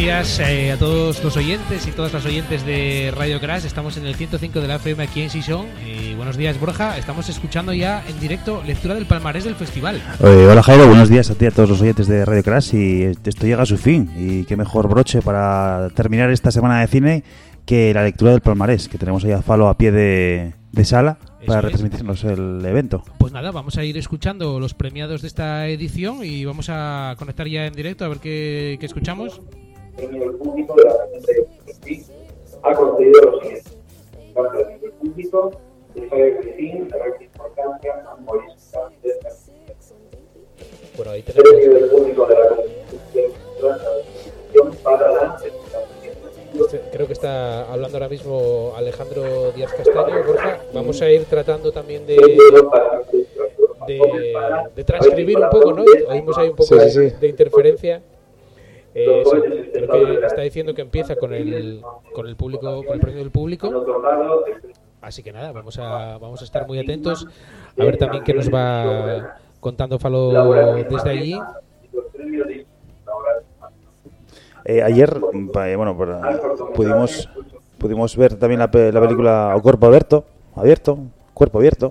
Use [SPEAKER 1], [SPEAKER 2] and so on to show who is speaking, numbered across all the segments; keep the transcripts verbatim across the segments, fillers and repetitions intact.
[SPEAKER 1] días eh, a todos los oyentes y todas las oyentes de Radio Crash. Estamos en el ciento cinco de la F M aquí en Sison. Y buenos días, Borja. Estamos escuchando ya en directo lectura del palmarés del festival.
[SPEAKER 2] Eh, hola, Jairo. Buenos días a ti y a todos los oyentes de Radio Crash. Y esto llega a su fin. Y qué mejor broche para terminar esta semana de cine que la lectura del palmarés, que tenemos ahí a Falo a pie de, de sala para
[SPEAKER 1] Eso
[SPEAKER 2] retransmitirnos
[SPEAKER 1] es.
[SPEAKER 2] el evento.
[SPEAKER 1] Pues nada, vamos a ir escuchando los premiados de esta edición y vamos a conectar ya en directo a ver qué, qué escuchamos.
[SPEAKER 3] El nivel público de la gente de Cristín ha concedido lo siguiente. En cuanto al nivel público, el Festival de Cristín da gran importancia a humorística de esta actividad.
[SPEAKER 1] Bueno, ahí
[SPEAKER 3] El
[SPEAKER 1] tenemos...
[SPEAKER 3] nivel público de la Constitución para la
[SPEAKER 1] Creo que está hablando ahora mismo Alejandro Díaz Castaño. Borja, vamos a ir tratando también de, de, de transcribir un poco, ¿no? Oímos ahí un poco
[SPEAKER 2] Sí, sí,
[SPEAKER 1] de,
[SPEAKER 2] sí.
[SPEAKER 1] de interferencia. Eh, eso, creo que está diciendo que empieza con el con el público, con el premio del público. Así que nada, vamos a vamos a estar muy atentos a ver también qué nos va contando Falo desde allí.
[SPEAKER 2] Eh, ayer, eh, bueno, para- pudimos pudimos ver también la, pe- la película O Cuerpo Abierto, abierto, Cuerpo Abierto,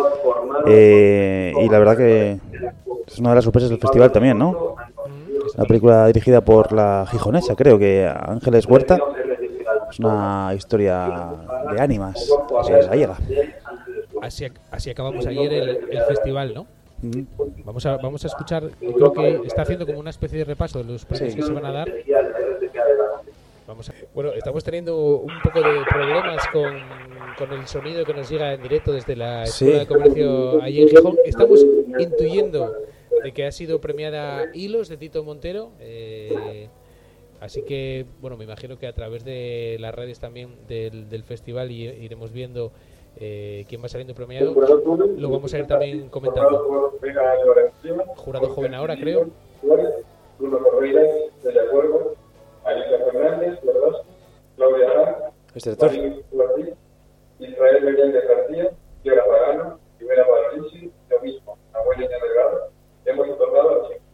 [SPEAKER 2] eh, y la verdad que es una de las sorpresas del festival también, ¿no? Una película dirigida por la gijonesa, creo que Ángeles Huerta. Es una historia de ánimas, es gallega.
[SPEAKER 1] Así, ac- así acabamos ayer el, el festival, ¿no?
[SPEAKER 2] Ujú.
[SPEAKER 1] Vamos a vamos a escuchar, creo que está haciendo como una especie de repaso de los premios
[SPEAKER 2] Sí.
[SPEAKER 1] que se van a dar. Vamos a, bueno, estamos teniendo un poco de problemas con, con el sonido que nos llega en directo desde la Escuela
[SPEAKER 2] Sí.
[SPEAKER 1] de Comercio allí en Gijón. Estamos intuyendo de que ha sido premiada Hilos de Tito Montero. Eh, así que, bueno, me imagino que a través de las redes también del, del festival i- iremos viendo eh, quién va saliendo premiado. Lo vamos a ir también comentando. Jurado joven ahora, creo.
[SPEAKER 3] Bruno Correira, Celia Cuervo, Alicia Fernández, ¿verdad? Claudia Arán,
[SPEAKER 2] Este actor.
[SPEAKER 3] Marín Ortiz, Israel Meléndez García, Yora Pagano, Rivera Valorici, yo mismo, Abuela Iña Delgado, hemos otorgado a los cinco.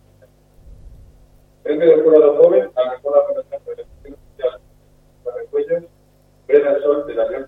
[SPEAKER 3] Premio del jurado joven al mejor representante de la gestión social de Cuellos, Brenda Sol de la León.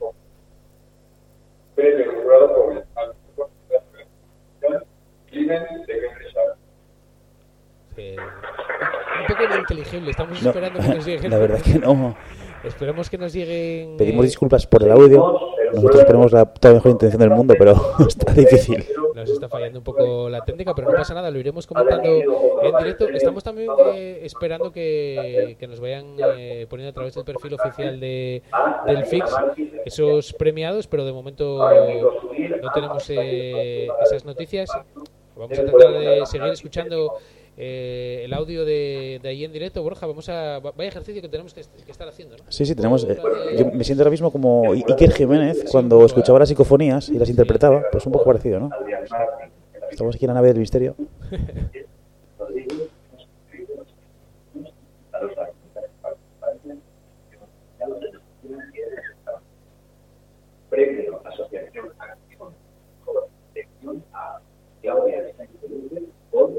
[SPEAKER 3] Premio del jurado joven al mejor representante de la gestión social, Climen de Henry Schaaf.
[SPEAKER 1] Eh, un poco ininteligible, estamos
[SPEAKER 2] No,
[SPEAKER 1] esperando que nos lleguen.
[SPEAKER 2] la verdad que no.
[SPEAKER 1] Esperemos que nos lleguen.
[SPEAKER 2] Pedimos
[SPEAKER 1] eh,
[SPEAKER 2] disculpas por el audio. Nosotros ponemos la toda mejor intención del mundo, pero está difícil.
[SPEAKER 1] Nos está fallando un poco la técnica, pero no pasa nada, lo iremos comentando en directo. Estamos también eh, esperando que, que nos vayan eh, poniendo a través del perfil oficial de, del F I X esos premiados, pero de momento no tenemos eh, esas noticias. Vamos a tratar de seguir escuchando eh, el audio de, de ahí en directo. Borja, vamos a vaya ejercicio que tenemos que, que estar haciendo, ¿no?
[SPEAKER 2] Sí, sí, tenemos. eh, yo me siento ahora mismo como I- Iker Jiménez cuando escuchaba las psicofonías y las interpretaba, pues un poco parecido, ¿no? Estamos aquí en la nave del misterio.
[SPEAKER 3] Premio Asociación Acción Protección a Claudia por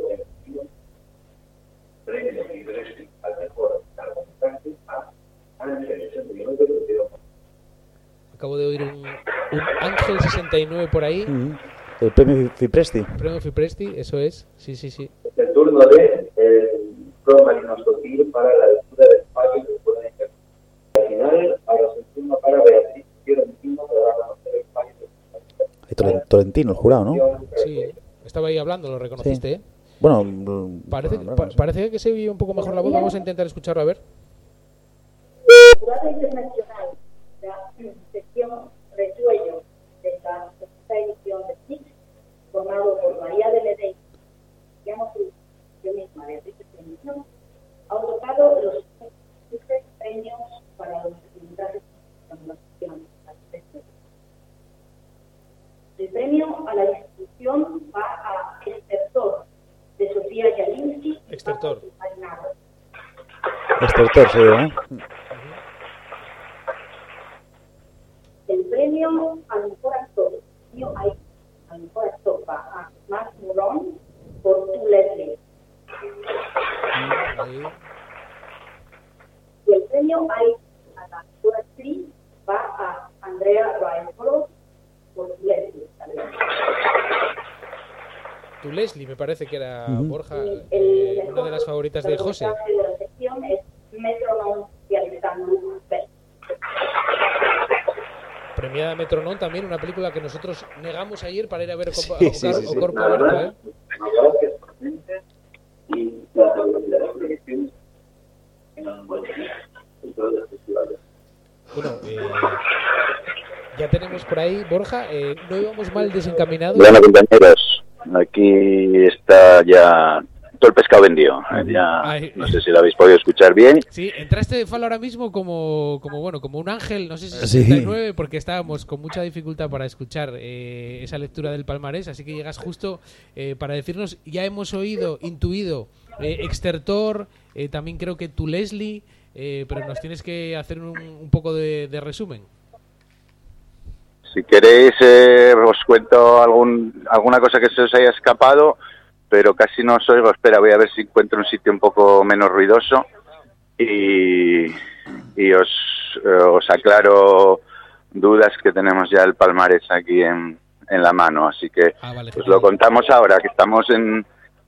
[SPEAKER 3] Premio Fibresti al mejor largometraje a Ángel sesenta y nueve de
[SPEAKER 1] Acabo de oír un, un Ángel sesenta y nueve por ahí.
[SPEAKER 2] Ujú. El premio Fipresti.
[SPEAKER 1] Premio Fipresti, eso es. Sí, sí, sí.
[SPEAKER 3] el turno de el Pro Marino Sotil para la lectura del fallo que puede ser. Al final, ahora se turno para Beatriz Fiorentino que va a conocer el fallo de
[SPEAKER 2] Hay Tolen- Tolentino, el jurado, ¿no?
[SPEAKER 1] Sí, estaba ahí hablando, lo reconociste,
[SPEAKER 2] Sí.
[SPEAKER 1] ¿eh?
[SPEAKER 2] Bueno, mm,
[SPEAKER 1] Parece,
[SPEAKER 2] bueno,
[SPEAKER 1] pa-
[SPEAKER 2] no sé.
[SPEAKER 1] parece que se oye un poco mejor la voz. Vamos a intentar escucharlo, a ver.
[SPEAKER 4] Jurado Internacional, la sección Resuello de esta sexta edición de F I X, formado por María de Ledey, digamos, yo misma, Beatriz Fiorentino, ha otorgado los tres premios para los voluntarios de formación al respecto. El premio a la institución va a Extertor, de Sofía Jalinsky y
[SPEAKER 1] Extertor.
[SPEAKER 4] Paco Ainaro.
[SPEAKER 2] Extertor, sí, ¿no?
[SPEAKER 4] El premio al mejor actor, premio ahí, al mejor actor va a Mark Moron por Tu Leslie.
[SPEAKER 1] Ahí.
[SPEAKER 4] premio hay a la mejor actriz va a Andrea Riseborough por Leslie.
[SPEAKER 1] Tu Leslie, me parece que era
[SPEAKER 2] Uh-huh.
[SPEAKER 1] Borja,
[SPEAKER 4] El,
[SPEAKER 1] eh,
[SPEAKER 4] el
[SPEAKER 1] una de las favoritas de José.
[SPEAKER 4] largometraje de la sección es Metronome de Alexander Bell.
[SPEAKER 1] Premiada Metronome también, una película que nosotros negamos ayer para ir a ver
[SPEAKER 2] Sí,
[SPEAKER 1] Corpo,
[SPEAKER 2] sí, sí, sí.
[SPEAKER 1] Corpo Aberto, ¿eh?
[SPEAKER 3] y la seguridad de las proyecciones en todos los festivales.
[SPEAKER 1] Bueno, eh, ya tenemos por ahí, Borja, eh, no íbamos mal desencaminados.
[SPEAKER 5] Bueno, compañeros, aquí está ya todo el pescado vendido. Ya,
[SPEAKER 1] Ay.
[SPEAKER 5] no sé si lo habéis podido escuchar bien.
[SPEAKER 1] Sí, entraste de Falo ahora mismo como, como bueno, como un ángel, no sé si
[SPEAKER 2] Sí.
[SPEAKER 1] sesenta y nueve, porque estábamos con mucha dificultad para escuchar eh, esa lectura del palmarés, así que llegas justo eh, para decirnos, ya hemos oído, intuido, eh, Extertor, eh, también creo que tu Leslie, eh, pero nos tienes que hacer un, un poco de, de resumen.
[SPEAKER 5] Si queréis, eh, os cuento algún, alguna cosa que se os haya escapado, pero casi no os oigo. Espera, voy a ver si encuentro un sitio un poco menos ruidoso y, y os, eh, os aclaro dudas que tenemos ya el palmarés aquí en, en la mano. Así que
[SPEAKER 1] Ah, vale,
[SPEAKER 5] os
[SPEAKER 1] genial.
[SPEAKER 5] lo contamos ahora, que estamos en...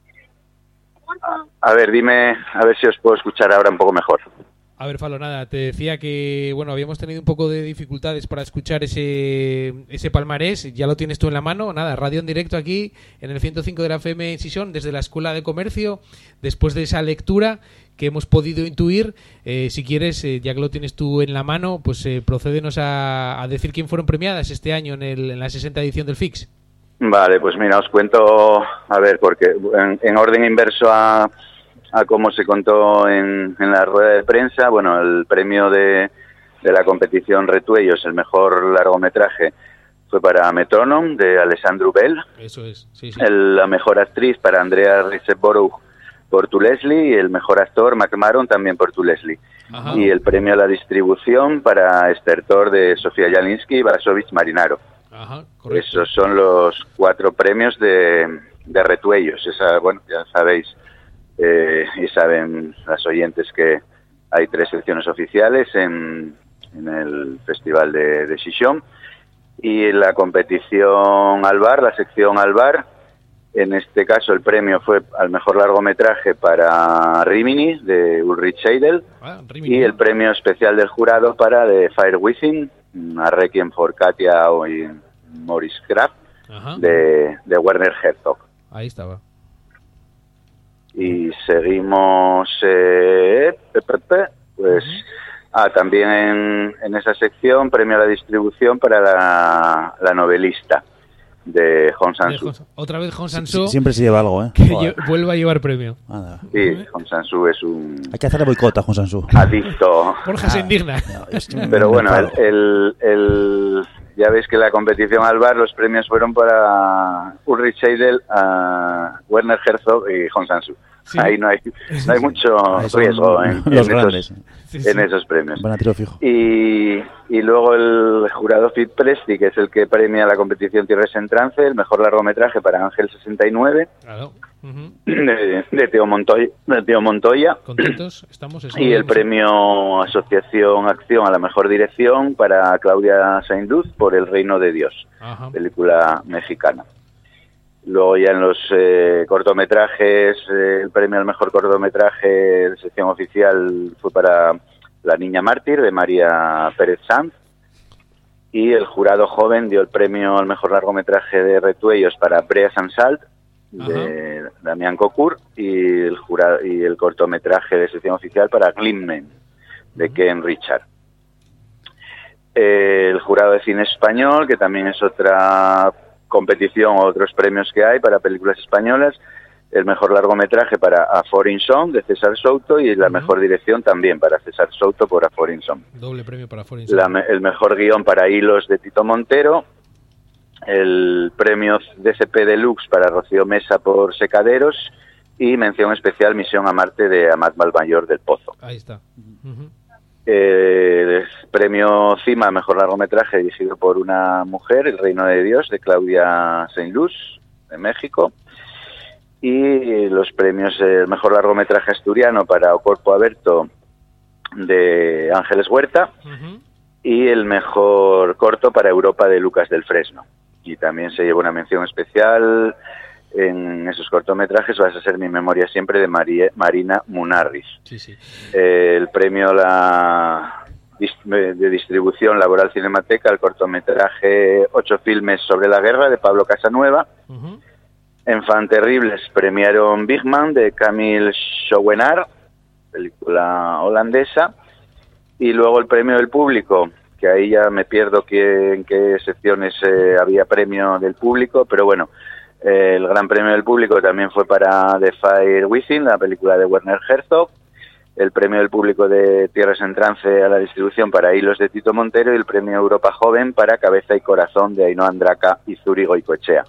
[SPEAKER 5] A ver, dime, a ver si os puedo escuchar ahora un poco mejor.
[SPEAKER 1] A ver, Falo, nada, te decía que bueno, habíamos tenido un poco de dificultades para escuchar ese, ese palmarés, ya lo tienes tú en la mano, nada, radio en directo aquí en el ciento cinco de la F M en Sison, desde la Escuela de Comercio, después de esa lectura que hemos podido intuir, eh, si quieres, eh, ya que lo tienes tú en la mano, pues eh, procédenos a, a decir quién fueron premiadas este año en, el, en la sesenta edición del F I X.
[SPEAKER 5] Vale, pues mira, os cuento, a ver, porque en, en orden inverso a... a cómo se contó en, en la rueda de prensa. Bueno, el premio de, de la competición Retuellos, el mejor largometraje, fue para Metronome, de Alessandro Bell.
[SPEAKER 1] Eso es, sí, sí.
[SPEAKER 5] El, la mejor actriz para Andrea Riseborough por Tu Leslie, y el mejor actor, McMahon, también por Tu Leslie.
[SPEAKER 1] Ajá.
[SPEAKER 5] Y el premio a la distribución para Extertor, de Sofía Jalinsky y Vasovich Marinaro.
[SPEAKER 1] Ajá, correcto.
[SPEAKER 5] Esos son los cuatro premios de, de Retuellos. Esa, bueno, ya sabéis, Eh, y saben las oyentes que hay tres secciones oficiales en, en el Festival de, de Sison, y la competición Alvar, la sección Alvar, en este caso el premio fue al mejor largometraje para Rimini, de Ulrich Seidel,
[SPEAKER 1] Ah, Rimini.
[SPEAKER 5] y el premio especial del jurado para The Fire Within, a Requiem for Katia y Maurice Kraft,
[SPEAKER 1] Ajá.
[SPEAKER 5] de, de Werner Herzog.
[SPEAKER 1] Ahí estaba.
[SPEAKER 5] Y seguimos, eh, pe, pe, pe, pues, ah, también en, en esa sección, premio a la distribución para la, la novelista de Hong
[SPEAKER 1] De
[SPEAKER 5] Sang-soo.
[SPEAKER 1] Hong- Otra vez Hong
[SPEAKER 2] Sí,
[SPEAKER 1] Sang-soo,
[SPEAKER 2] siempre se lleva algo, ¿eh?
[SPEAKER 1] que
[SPEAKER 2] Joder.
[SPEAKER 1] lle- vuelva a llevar premio.
[SPEAKER 2] Anda.
[SPEAKER 5] Sí, Hong Sang-soo es un
[SPEAKER 2] Hay que hacerle boicot a Juan Sansu.
[SPEAKER 5] adicto.
[SPEAKER 1] Borja se indigna.
[SPEAKER 5] Pero bueno, el, el, el- ya veis que la competición al bar, los premios fueron para Ulrich Seidel, a Werner Herzog y Hong Sang-soo.
[SPEAKER 1] Sí.
[SPEAKER 5] Ahí no hay, no hay mucho
[SPEAKER 2] Ahí son
[SPEAKER 5] riesgo en,
[SPEAKER 2] los
[SPEAKER 5] en
[SPEAKER 2] grandes.
[SPEAKER 5] esos,
[SPEAKER 1] Sí, sí.
[SPEAKER 5] en esos premios.
[SPEAKER 2] Van a tiro fijo.
[SPEAKER 5] Y, y luego el jurado Fit Presti, que es el que premia la competición Tierras en Trance, el mejor largometraje para Ángel sesenta y nueve,
[SPEAKER 1] Claro. Ujú.
[SPEAKER 5] de, de Teo Montoya, de Teo Montoya.
[SPEAKER 1] Contentos estamos. Eso
[SPEAKER 5] Y
[SPEAKER 1] lo
[SPEAKER 5] el
[SPEAKER 1] hemos-
[SPEAKER 5] premio Asociación Acción a la mejor dirección para Claudia Sainz-Luz por El Reino de Dios,
[SPEAKER 1] Ajá.
[SPEAKER 5] película mexicana. Luego ya en los eh, cortometrajes, eh, el premio al mejor cortometraje de sección oficial fue para La Niña Mártir, de María Pérez Sanz. Y el jurado joven dio el premio al mejor largometraje de Retuellos para Brea Sansalt, de Damián Cocour, y el jurado, y el cortometraje de sección oficial para Glimmen, de Ken Richard. Eh, el jurado de cine español, que también es otra competición o otros premios que hay para películas españolas, el mejor largometraje para A Foreign Song, de César Souto, y la
[SPEAKER 1] Ujú.
[SPEAKER 5] mejor dirección también para César Souto por A Foreign Song.
[SPEAKER 1] Doble premio para Foreign
[SPEAKER 5] La
[SPEAKER 1] Song.
[SPEAKER 5] me- el mejor guión para Hilos, de Tito Montero, el premio D C P Deluxe para Rocío Mesa por Secaderos, y mención especial Misión a Marte, de Amat Malmayor del Pozo.
[SPEAKER 1] Ahí está. Ujú.
[SPEAKER 5] Eh, premio CIMA, mejor largometraje dirigido por una mujer, El Reino de Dios, de Claudia Sainz-Luz, de México. Y los premios, el mejor largometraje asturiano para O Corpo Aberto, de Ángeles Huerta,
[SPEAKER 1] Uh-huh.
[SPEAKER 5] y el mejor corto para Europa de Lucas del Fresno. Y también se llevó una mención especial en esos cortometrajes, Vas a ser mi memoria siempre, de María, Marina Munarriz.
[SPEAKER 1] Sí, sí.
[SPEAKER 5] Eh, el premio la, de distribución Laboral Cinemateca, el cortometraje Ocho filmes sobre la guerra, de Pablo Casanueva.
[SPEAKER 1] Uh-huh.
[SPEAKER 5] En Fan Terribles premiaron Big Man, de Camille Schouwenaar, película holandesa. Y luego el premio del público, que ahí ya me pierdo que, en qué secciones eh, había premio del público, pero bueno, eh, el gran premio del público también fue para The Fire Within, la película de Werner Herzog. El premio del público de Tierras en Trance a la distribución para Hilos, de Tito Montero, y el premio Europa Joven para Cabeza y Corazón, de Ainhoa Andraca y Zuri Goicoechea.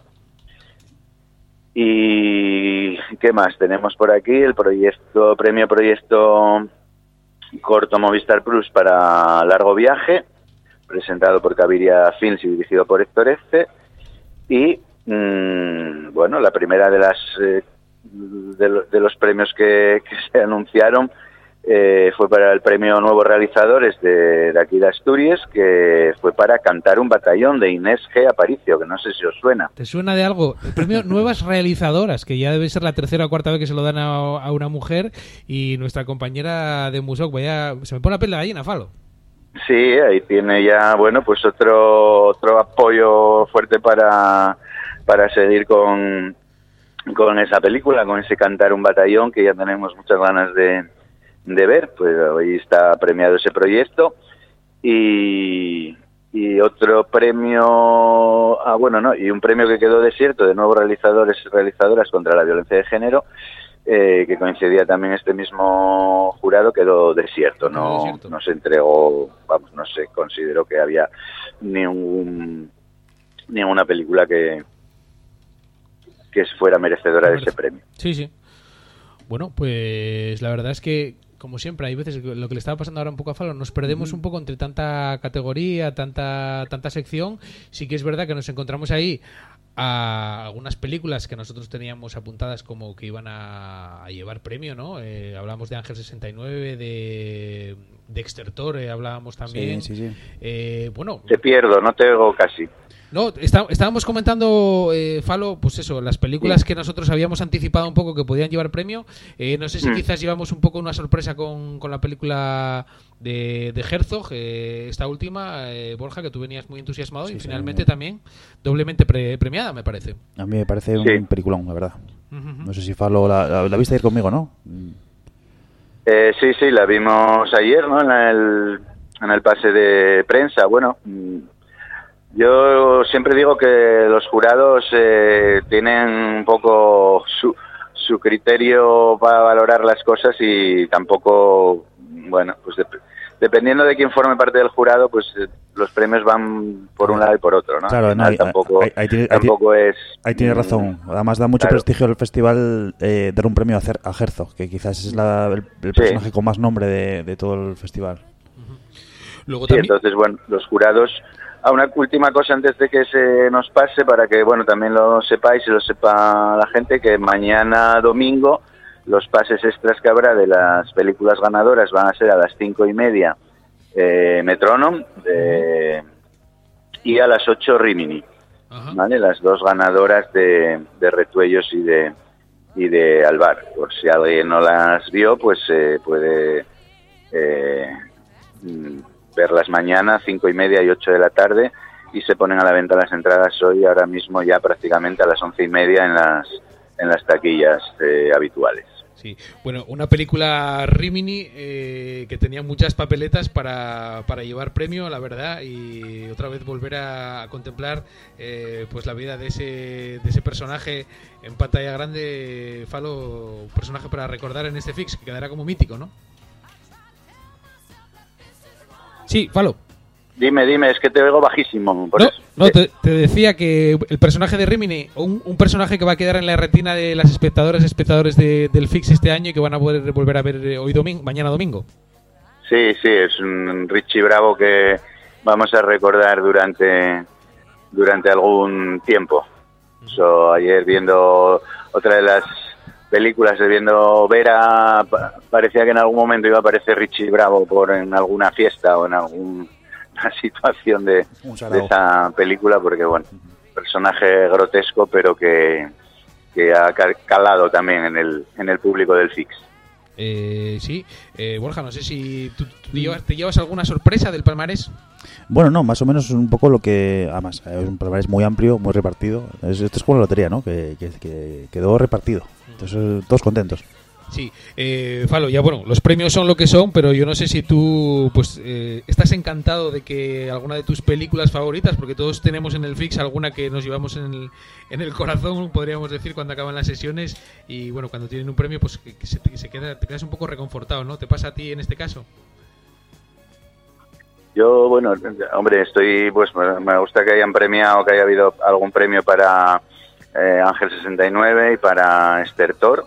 [SPEAKER 5] Y ¿qué más tenemos por aquí? El proyecto premio proyecto corto Movistar Plus para Largo Viaje, presentado por Caviria Films y dirigido por Héctor Este. Y mmm, bueno, la primera de las eh, de, lo, de los premios que, que se anunciaron eh, fue para el premio Nuevos Realizadores de, de aquí de Asturias, que fue para Cantar un batallón, de Inés G. Aparicio, que no sé si os suena.
[SPEAKER 1] ¿Te suena de algo? El premio Nuevas Realizadoras, que ya debe ser la tercera o cuarta vez que se lo dan a, a una mujer, y nuestra compañera de Musoc, vaya, se me pone la piel de gallina, Falo.
[SPEAKER 5] Sí, ahí tiene ya, bueno, pues otro otro apoyo fuerte para, para seguir con, con esa película, con ese Cantar un batallón, que ya tenemos muchas ganas de, de ver. Pues hoy está premiado ese proyecto. Y, y otro premio, ah bueno, no, y un premio que quedó desierto, de Nuevos Realizadores y Realizadoras contra la Violencia de Género, eh, que coincidía también este mismo jurado, quedó desierto, no, desierto. No se entregó, vamos, no se consideró que había ningún, ninguna película que, que fuera merecedora de ese premio.
[SPEAKER 1] Sí, sí. Bueno, pues la verdad es que, como siempre, hay veces lo que le estaba pasando ahora un poco a Falo, nos perdemos uh-huh. un poco entre tanta categoría, tanta tanta sección. Sí que es verdad que nos encontramos ahí a algunas películas que nosotros teníamos apuntadas como que iban a, a llevar premio, ¿no? Eh, hablábamos de Ángel sesenta y nueve, de, de Extertor, eh, hablábamos también.
[SPEAKER 2] Sí, sí, sí.
[SPEAKER 5] Eh, bueno, te pierdo, no te oigo casi.
[SPEAKER 1] No, está, estábamos comentando, eh, Falo, pues eso, las películas sí. que nosotros habíamos anticipado un poco que podían llevar premio. Eh, no sé si mm. quizás llevamos un poco una sorpresa con, con la película de, de Herzog, eh, esta última, eh, Borja, que tú venías muy entusiasmado sí, y sí, finalmente sí. también doblemente pre, premiada, me parece.
[SPEAKER 2] A mí me parece sí. un peliculón, la verdad. Uh-huh. No sé si Falo la, la, la viste ir conmigo, ¿no?
[SPEAKER 5] Eh, sí, sí, la vimos ayer, ¿no? En el, en el pase de prensa. Bueno, yo siempre digo que los jurados eh, tienen un poco su, su criterio para valorar las cosas y tampoco, bueno, pues de, dependiendo de quién forme parte del jurado, pues eh, los premios van por un lado y por otro, ¿no?
[SPEAKER 2] Claro, no,
[SPEAKER 5] ahí, tampoco,
[SPEAKER 2] ahí, ahí tiene,
[SPEAKER 5] tampoco
[SPEAKER 2] ahí,
[SPEAKER 5] es...
[SPEAKER 2] Ahí tiene razón. Además da mucho claro. prestigio al festival eh, dar un premio a, Cer- a Herzog, que quizás es la, el, el personaje sí. con más nombre de, de todo el festival.
[SPEAKER 5] Uh-huh. Luego sí, también... entonces, bueno, los jurados... Ah, una última cosa antes de que se nos pase, para que, bueno, también lo sepáis y lo sepa la gente, que mañana domingo los pases extras que habrá de las películas ganadoras van a ser a las cinco y media eh, Metrónom de, y a las ocho Rimini, uh-huh. ¿vale? Las dos ganadoras de, de Retuellos y de y de Alvar. Por si alguien no las vio, pues eh, puede... Eh, verlas mañana, cinco y media y ocho de la tarde, y se ponen a la venta las entradas hoy, ahora mismo ya prácticamente a las once y media en las en las taquillas eh, habituales.
[SPEAKER 1] Sí, bueno, una película Rimini eh, que tenía muchas papeletas para, para llevar premio, la verdad, y otra vez volver a, a contemplar eh, pues la vida de ese de ese personaje en pantalla grande, Falo, un personaje para recordar en este Fix, que quedará como mítico, ¿no? Sí, Falo.
[SPEAKER 5] Dime, dime, es que te oigo bajísimo. Por
[SPEAKER 1] no,
[SPEAKER 5] eso.
[SPEAKER 1] no te, te decía que el personaje de Rimini, un, un personaje que va a quedar en la retina de las espectadoras y espectadores de, del Fix este año y que van a poder volver a ver hoy domingo, mañana domingo.
[SPEAKER 5] Sí, sí, es un Richie Bravo que vamos a recordar durante durante algún tiempo. So, ayer viendo otra de las películas, viendo Vera, parecía que en algún momento iba a aparecer Richie Bravo por en alguna fiesta o en alguna situación de, de esa película, porque bueno, personaje grotesco, pero que, que ha calado también en el, en el público del Fix.
[SPEAKER 1] Eh, sí, eh, Borja, no sé si tú, tú llevas, te llevas alguna sorpresa del palmarés.
[SPEAKER 2] Bueno, no, más o menos un poco lo que... Además, es un palmarés muy amplio, muy repartido. Es, esto es como la lotería, ¿no? Que, que, que quedó repartido. Entonces, todos contentos.
[SPEAKER 1] Sí, eh, Falo, ya bueno, los premios son lo que son, pero yo no sé si tú pues eh, estás encantado de que alguna de tus películas favoritas, porque todos tenemos en el Fix alguna que nos llevamos en el, en el corazón, podríamos decir, cuando acaban las sesiones, y bueno, cuando tienen un premio, pues que, que se, que se queda, te quedas un poco reconfortado, ¿no? ¿Te pasa a ti en este caso?
[SPEAKER 5] Yo, bueno, hombre, estoy, pues me gusta que hayan premiado, que haya habido algún premio para eh, Ángel sesenta y nueve y para Estertor.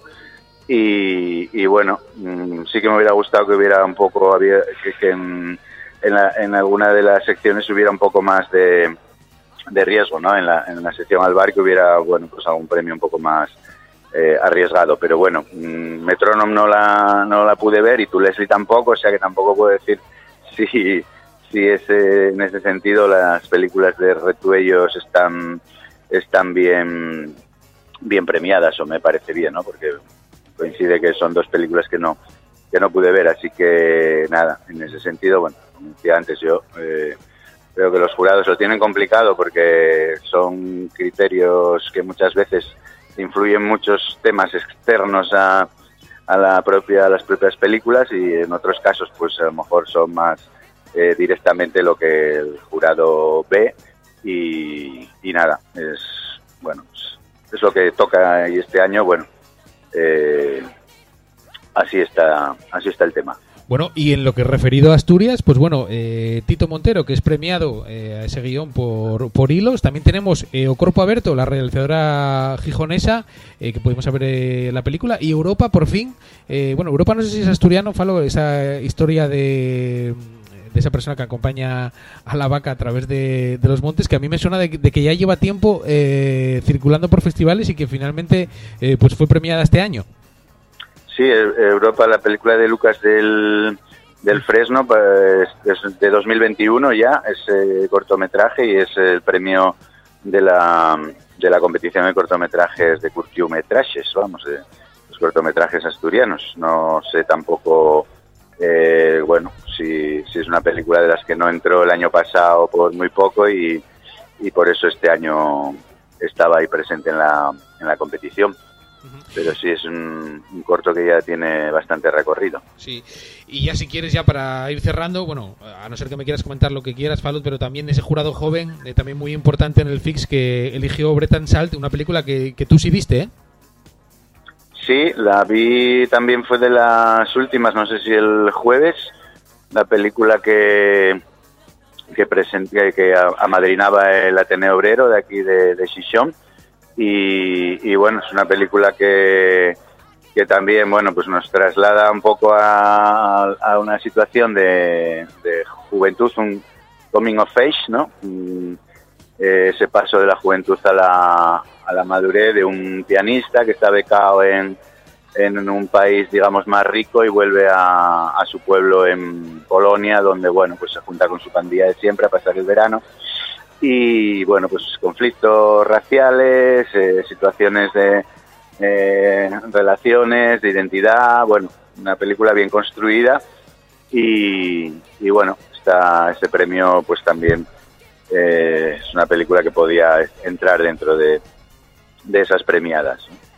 [SPEAKER 5] Y, y bueno, mmm, sí que me hubiera gustado que hubiera un poco, había, que, que en, en, la, en alguna de las secciones hubiera un poco más de, de riesgo, ¿no? En la, en la sección al bar que hubiera, bueno, pues algún premio un poco más eh, arriesgado. Pero bueno, mmm, Metronome no la, no la pude ver y tú, Leslie, tampoco, o sea que tampoco puedo decir si, si ese, en ese sentido las películas de Retuellos están, están bien, bien premiadas, o me parece bien, ¿no? Porque coincide que son dos películas que no que no pude ver, así que nada, en ese sentido, bueno, como decía antes, yo eh, creo que los jurados lo tienen complicado porque son criterios que muchas veces influyen muchos temas externos a, a la propia a las propias películas, y en otros casos pues a lo mejor son más eh, directamente lo que el jurado ve, y, y nada, es bueno, es, es lo que toca, y este año, bueno, Eh, así está así está el tema.
[SPEAKER 1] Bueno, y en lo que referido a Asturias, pues bueno, eh, Tito Montero, que es premiado eh, a ese guión por, por Hilos. También tenemos eh, O Corpo Aberto, la realizadora gijonesa, eh, que pudimos ver eh, la película, y Europa, por fin. Eh, bueno, Europa no sé si es asturiano, Falo, esa historia de... de esa persona que acompaña a la vaca a través de, de los montes, que a mí me suena de, de que ya lleva tiempo eh, circulando por festivales y que finalmente eh, pues fue premiada este año.
[SPEAKER 5] Sí, Europa, la película de Lucas del, del Fresno, pues, es de dos mil veintiuno ya, es eh, cortometraje, y es el premio de la, de la competición de cortometrajes de curtiometrajes, vamos, de los cortometrajes asturianos. No sé tampoco... Eh, bueno, si, si es una película de las que no entró el año pasado por muy poco, y, y por eso este año estaba ahí presente en la, en la competición. Uh-huh. Pero sí es un, un corto que ya tiene bastante recorrido.
[SPEAKER 1] Sí, y ya si quieres, ya para ir cerrando, bueno, a no ser que me quieras comentar lo que quieras, Falud, pero también ese jurado joven, eh, también muy importante en el Fix, que eligió Breton Salt, una película que, que tú sí viste, ¿eh?
[SPEAKER 5] Sí, la vi también, fue de las últimas, no sé si el jueves, la película que que presenté, que amadrinaba el Ateneo Obrero de aquí de, de Xixón, y, y bueno, es una película que que también, bueno, pues nos traslada un poco a, a una situación de, de juventud, un coming of age, ¿no? Ese paso de la juventud a la a la madurez de un pianista que está becado en, en un país, digamos, más rico, y vuelve a, a su pueblo en Polonia, donde, bueno, pues se junta con su pandilla de siempre a pasar el verano. Y, bueno, pues conflictos raciales, eh, situaciones de eh, relaciones, de identidad, bueno, una película bien construida, y, y bueno, está ese premio, pues también eh, es una película que podía entrar dentro de de esas premiadas.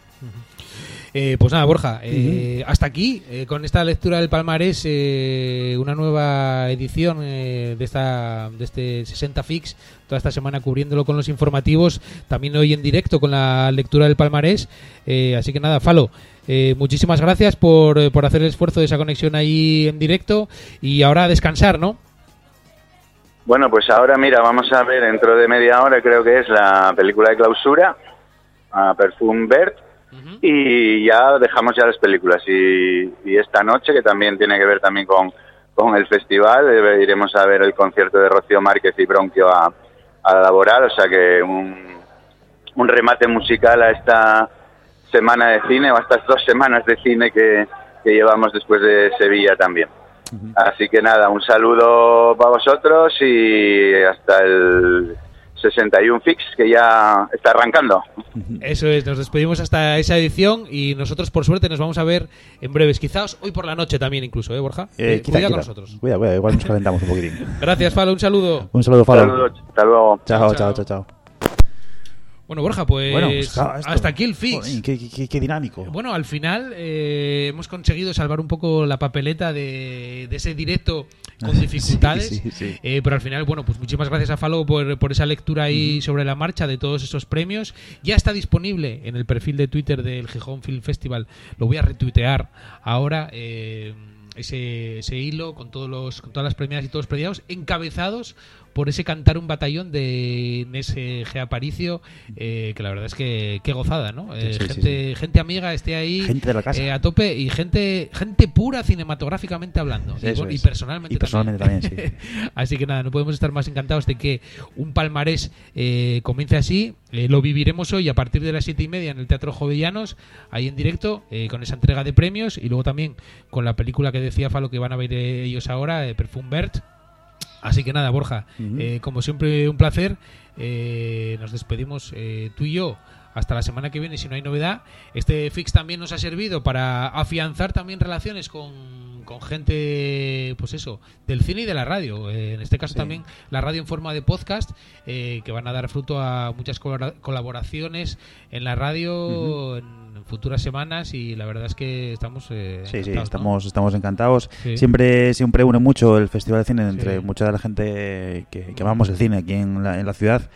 [SPEAKER 1] Eh, pues nada, Borja, eh, uh-huh. hasta aquí, eh, con esta lectura del palmarés, eh, una nueva edición eh, de esta de este sesenta Fix, toda esta semana cubriéndolo con los informativos, también hoy en directo con la lectura del palmarés, eh, así que nada, Falo, eh, muchísimas gracias por, por hacer el esfuerzo de esa conexión ahí en directo, y ahora a descansar, ¿no?
[SPEAKER 5] Bueno, pues ahora mira, vamos a ver dentro de media hora, creo que es la película de clausura, a Perfume Vert, uh-huh. Y ya dejamos ya las películas, y, y esta noche, que también tiene que ver también con, con el festival, eh, iremos a ver el concierto de Rocío Márquez y Bronquio a, a Laboral, o sea que un, un remate musical a esta semana de cine o a estas dos semanas de cine que, que llevamos después de Sevilla también. Uh-huh. Así que nada, un saludo para vosotros y hasta el sesenta y uno Fix, que ya está arrancando.
[SPEAKER 1] Eso es, nos despedimos hasta esa edición y nosotros por suerte nos vamos a ver en breves, quizás hoy por la noche también incluso, ¿eh, Borja?
[SPEAKER 2] Eh,
[SPEAKER 1] eh,
[SPEAKER 2] quita,
[SPEAKER 1] cuida
[SPEAKER 2] quita.
[SPEAKER 1] con nosotros.
[SPEAKER 2] Cuida, cuida, igual nos calentamos un poquitín.
[SPEAKER 1] Gracias, Falo, un saludo.
[SPEAKER 2] Un saludo, Falo.
[SPEAKER 5] Saludos, hasta luego.
[SPEAKER 2] Chao, chao, chao, chao.
[SPEAKER 1] Bueno, Borja, pues,
[SPEAKER 2] bueno, pues claro,
[SPEAKER 1] hasta aquí el Fix.
[SPEAKER 2] Joder, qué, qué, qué dinámico.
[SPEAKER 1] Bueno, al final eh, hemos conseguido salvar un poco la papeleta de, de ese directo con dificultades,
[SPEAKER 2] sí, sí, sí.
[SPEAKER 1] Eh, pero al final, bueno, pues muchísimas gracias a Falo por, por esa lectura ahí mm. sobre la marcha de todos esos premios. Ya está disponible en el perfil de Twitter del Gijón Film Festival. Lo voy a retuitear ahora. Eh, ese, ese hilo con todos los con todas las premiadas y todos los premiados encabezados por ese Cantar un batallón de Inés G. Aparicio, eh, que la verdad es que qué gozada, ¿no? Eh,
[SPEAKER 2] sí,
[SPEAKER 1] gente,
[SPEAKER 2] sí, sí.
[SPEAKER 1] gente amiga esté ahí,
[SPEAKER 2] gente de la casa.
[SPEAKER 1] Eh, a tope y gente gente pura cinematográficamente hablando.
[SPEAKER 2] Sí,
[SPEAKER 1] y, bueno, y
[SPEAKER 2] es.
[SPEAKER 1] personalmente
[SPEAKER 2] y personalmente también, también sí.
[SPEAKER 1] Así que nada, no podemos estar más encantados de que un palmarés eh, comience así. Eh, lo viviremos hoy a partir de las siete y media en el Teatro Jovellanos, ahí en directo, eh, con esa entrega de premios y luego también con la película que decía Falo que van a ver eh, ellos ahora, eh, Perfume Vert. Así que nada, Borja, uh-huh. eh, como siempre un placer. Eh, nos despedimos eh, tú y yo hasta la semana que viene si no hay novedad. Este Fix también nos ha servido para afianzar también relaciones con, con gente, pues eso, del cine y de la radio. Eh, en este caso sí. también la radio en forma de podcast, eh, que van a dar fruto a muchas colaboraciones en la radio uh-huh. en futuras semanas y la verdad es que estamos eh,
[SPEAKER 2] sí, sí,
[SPEAKER 1] ¿no?
[SPEAKER 2] estamos, estamos encantados.
[SPEAKER 1] Sí.
[SPEAKER 2] Siempre siempre une mucho el Festival de Cine entre
[SPEAKER 1] sí.
[SPEAKER 2] mucha de la gente que, que amamos el cine aquí en la, en la ciudad.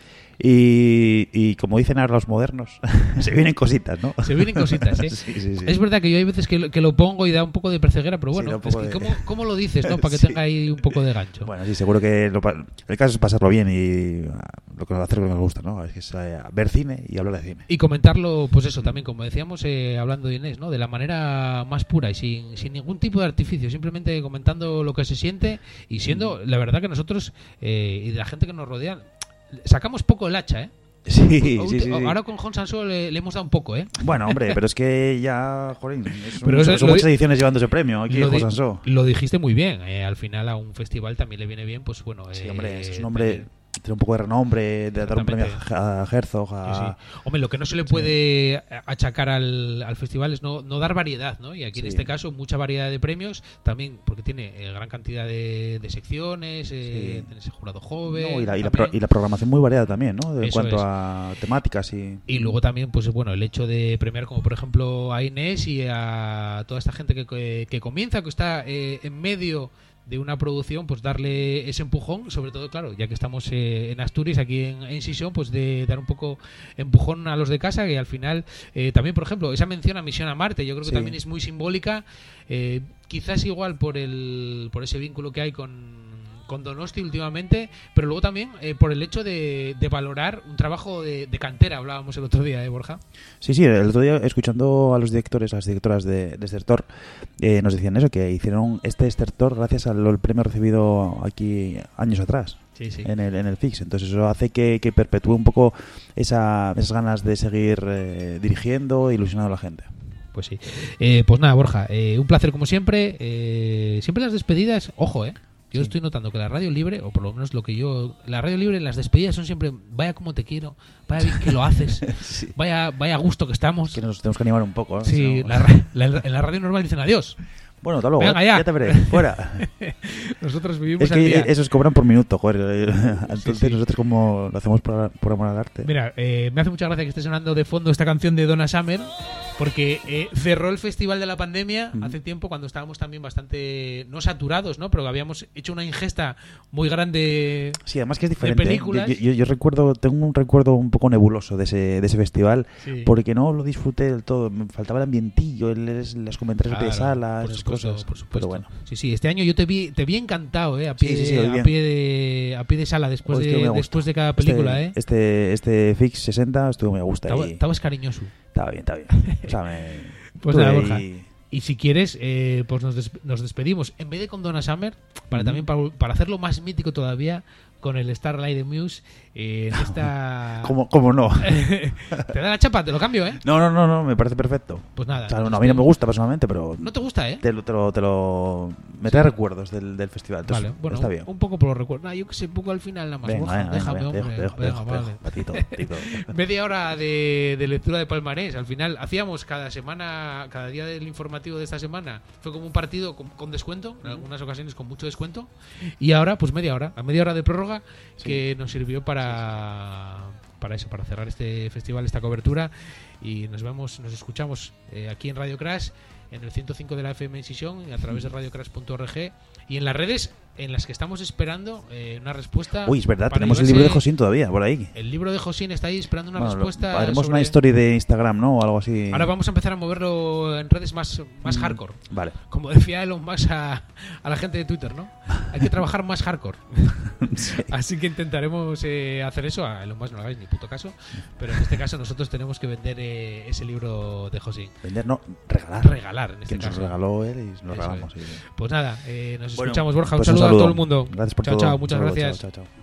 [SPEAKER 2] Y, y como dicen ahora los modernos, se vienen cositas, ¿no?
[SPEAKER 1] Se vienen cositas, ¿eh?
[SPEAKER 2] sí, sí, sí.
[SPEAKER 1] Es verdad que yo hay veces que lo, que lo pongo y da un poco de perceguera, pero bueno,
[SPEAKER 2] sí,
[SPEAKER 1] es que
[SPEAKER 2] de...
[SPEAKER 1] ¿cómo, ¿cómo lo dices, no? Para que
[SPEAKER 2] sí.
[SPEAKER 1] tenga ahí un poco de gancho.
[SPEAKER 2] Bueno, sí, seguro que lo, el caso es pasarlo bien y lo que nos hace lo que nos gusta, ¿no? Es, es eh, ver cine y hablar de cine.
[SPEAKER 1] Y comentarlo, pues eso, también, como decíamos, eh, hablando de Inés, ¿no? De la manera más pura y sin, sin ningún tipo de artificio, simplemente comentando lo que se siente y siendo, la verdad que nosotros eh, y de la gente que nos rodea, sacamos poco el hacha, ¿eh?
[SPEAKER 2] Sí, sí, sí, sí.
[SPEAKER 1] Ahora con Jon Sansó le, le hemos dado un poco, ¿eh?
[SPEAKER 2] Bueno, hombre, pero es que ya, joder, es
[SPEAKER 1] pero
[SPEAKER 2] un,
[SPEAKER 1] eso,
[SPEAKER 2] son muchas ediciones llevándose premio aquí en Jon Sansó.
[SPEAKER 1] Lo dijiste muy bien, eh, al final a un festival también le viene bien, pues bueno...
[SPEAKER 2] Sí,
[SPEAKER 1] eh,
[SPEAKER 2] hombre, es un hombre... Tiene un poco de renombre, de dar un premio a Herzog. A...
[SPEAKER 1] Sí, sí. Hombre, lo que no se le puede sí. achacar al, al festival es no, no dar variedad, ¿no? Y aquí sí. en este caso mucha variedad de premios, también porque tiene eh, gran cantidad de, de secciones, eh, sí. tiene ese jurado joven...
[SPEAKER 2] No, y, la, y, la pro, y la programación muy variada también, ¿no? En
[SPEAKER 1] Eso
[SPEAKER 2] cuanto
[SPEAKER 1] es.
[SPEAKER 2] a temáticas y...
[SPEAKER 1] Y luego también, pues bueno, el hecho de premiar como por ejemplo a Inés y a toda esta gente que, que, que comienza, que está eh, en medio... de una producción, pues darle ese empujón, sobre todo, claro, ya que estamos eh, en Asturias, aquí en, en Sison, pues de dar un poco empujón a los de casa, que al final, eh, también, por ejemplo, esa mención a Misión a Marte, yo creo que sí. también es muy simbólica, eh, quizás igual por el por ese vínculo que hay con con Donosti últimamente, pero luego también eh, por el hecho de, de valorar un trabajo de, de cantera, hablábamos el otro día, ¿eh, Borja?
[SPEAKER 2] Sí, sí, el otro día escuchando a los directores, a las directoras de, de Estertor, eh, nos decían eso, que hicieron este Estertor gracias al, al premio recibido aquí años atrás.
[SPEAKER 1] Sí, sí.
[SPEAKER 2] En el en el Fix, entonces eso hace que, que perpetúe un poco esa, esas ganas de seguir eh, dirigiendo e ilusionando a la gente.
[SPEAKER 1] Pues sí. Eh, pues nada, Borja, eh, un placer como siempre. Eh, siempre las despedidas, ojo, eh. Yo sí. estoy notando que la radio libre, o por lo menos lo que yo... La radio libre, las despedidas son siempre, vaya como te quiero, vaya bien que lo haces, sí. vaya vaya gusto que estamos.
[SPEAKER 2] Que nos tenemos que animar un poco, ¿eh?
[SPEAKER 1] Sí,
[SPEAKER 2] no...
[SPEAKER 1] la, la, en la radio normal dicen adiós.
[SPEAKER 2] Bueno, hasta luego.
[SPEAKER 1] Venga, ya.
[SPEAKER 2] ya te veré. Fuera.
[SPEAKER 1] Nosotros vivimos
[SPEAKER 2] es que
[SPEAKER 1] al día.
[SPEAKER 2] Esos cobran por minuto, joder. Entonces
[SPEAKER 1] sí, sí.
[SPEAKER 2] nosotros como lo hacemos por, por amor al arte.
[SPEAKER 1] Mira, eh, me hace mucha gracia que esté sonando de fondo esta canción de Donna Summer, porque eh, cerró el festival de la pandemia mm. hace tiempo, cuando estábamos también bastante, no saturados, ¿no? Pero habíamos hecho una ingesta muy grande.
[SPEAKER 2] Sí, además que es diferente.
[SPEAKER 1] De películas.
[SPEAKER 2] Yo, yo, yo recuerdo, tengo un recuerdo un poco nebuloso de ese, de ese festival,
[SPEAKER 1] sí.
[SPEAKER 2] porque no lo disfruté del todo. Me faltaba el ambientillo, el, las comentarios
[SPEAKER 1] claro,
[SPEAKER 2] de sala, esas
[SPEAKER 1] supuesto,
[SPEAKER 2] cosas.
[SPEAKER 1] Por supuesto.
[SPEAKER 2] Pero bueno.
[SPEAKER 1] Sí, sí, este año yo te vi, te vi encantado, ¿eh? A pie,
[SPEAKER 2] sí, sí, sí,
[SPEAKER 1] a pie de, a pie de sala después
[SPEAKER 2] pues
[SPEAKER 1] de, después de cada película,
[SPEAKER 2] este,
[SPEAKER 1] ¿eh?
[SPEAKER 2] Este, este Fix sesenta estuvo muy a gusto.
[SPEAKER 1] Estaba,
[SPEAKER 2] ahí.
[SPEAKER 1] Estabas cariñoso.
[SPEAKER 2] Estaba bien, estaba bien. O sea, me...
[SPEAKER 1] Pues nada, Borja.
[SPEAKER 2] Ahí...
[SPEAKER 1] Y si quieres, eh, pues nos, des nos despedimos. En vez de con Donna Summer, para
[SPEAKER 2] uh-huh.
[SPEAKER 1] también para, para hacerlo más mítico todavía, con el Starlight de Muse eh, en esta...
[SPEAKER 2] ¿Cómo, cómo no?
[SPEAKER 1] ¿Te da la chapa? Te lo cambio, ¿eh?
[SPEAKER 2] No, no, no, no, me parece perfecto.
[SPEAKER 1] Pues nada.
[SPEAKER 2] O sea, no, a mí no me gusta personalmente, pero...
[SPEAKER 1] ¿No te gusta, eh?
[SPEAKER 2] Te lo, te lo, te lo... Me trae recuerdos del, del festival. Entonces,
[SPEAKER 1] Vale, bueno,
[SPEAKER 2] está bien.
[SPEAKER 1] un poco por los recuerdos. Nah, yo que sé, un poco al final nada más.
[SPEAKER 2] Venga,
[SPEAKER 1] Borja,
[SPEAKER 2] venga,
[SPEAKER 1] déjame,
[SPEAKER 2] venga,
[SPEAKER 1] hombre.
[SPEAKER 2] dejo, dejo,
[SPEAKER 1] Venga,
[SPEAKER 2] dejo,
[SPEAKER 1] vale.
[SPEAKER 2] dejo, patito, patito.
[SPEAKER 1] Media hora de, de lectura de palmarés. Al final hacíamos cada semana, cada día del informativo de esta semana, fue como un partido con, con descuento, en algunas ocasiones con mucho descuento. Y ahora, pues media hora, a media hora de prórroga, sí, que nos sirvió para, para eso, para cerrar este festival, esta cobertura. Y nos vemos, nos escuchamos eh, aquí en Radio Crash, en el ciento cinco de la F M en Sisión, y a través de radio crash punto org, y en las redes en las que estamos esperando eh, una respuesta.
[SPEAKER 2] Uy, es verdad, tenemos el libro de Josín todavía por ahí.
[SPEAKER 1] El libro de Josín está ahí esperando una
[SPEAKER 2] bueno,
[SPEAKER 1] respuesta.
[SPEAKER 2] Haremos
[SPEAKER 1] sobre...
[SPEAKER 2] una story de Instagram, ¿no? O algo así.
[SPEAKER 1] Ahora vamos a empezar a moverlo en redes más, más
[SPEAKER 2] mm,
[SPEAKER 1] hardcore.
[SPEAKER 2] Vale.
[SPEAKER 1] Como decía Elon Musk a, a la gente de Twitter, ¿no? Hay que trabajar más hardcore. Sí. Así que intentaremos eh, hacer eso. A Elon Musk no le hagáis ni puto caso. Pero en este caso nosotros tenemos que vender eh, ese libro de Josín.
[SPEAKER 2] Vender, no, regalar.
[SPEAKER 1] Regalar, en este
[SPEAKER 2] que
[SPEAKER 1] caso.
[SPEAKER 2] Nos regaló él y nos regalamos.
[SPEAKER 1] Es.
[SPEAKER 2] Sí.
[SPEAKER 1] Pues nada, eh, nos
[SPEAKER 2] bueno,
[SPEAKER 1] escuchamos, Borja.
[SPEAKER 2] Pues
[SPEAKER 1] un, saludo
[SPEAKER 2] un saludo
[SPEAKER 1] a todo el mundo.
[SPEAKER 2] Gracias por
[SPEAKER 1] chao,
[SPEAKER 2] todo.
[SPEAKER 1] chao, muchas
[SPEAKER 2] saludo,
[SPEAKER 1] gracias.
[SPEAKER 2] Chao, chao, chao.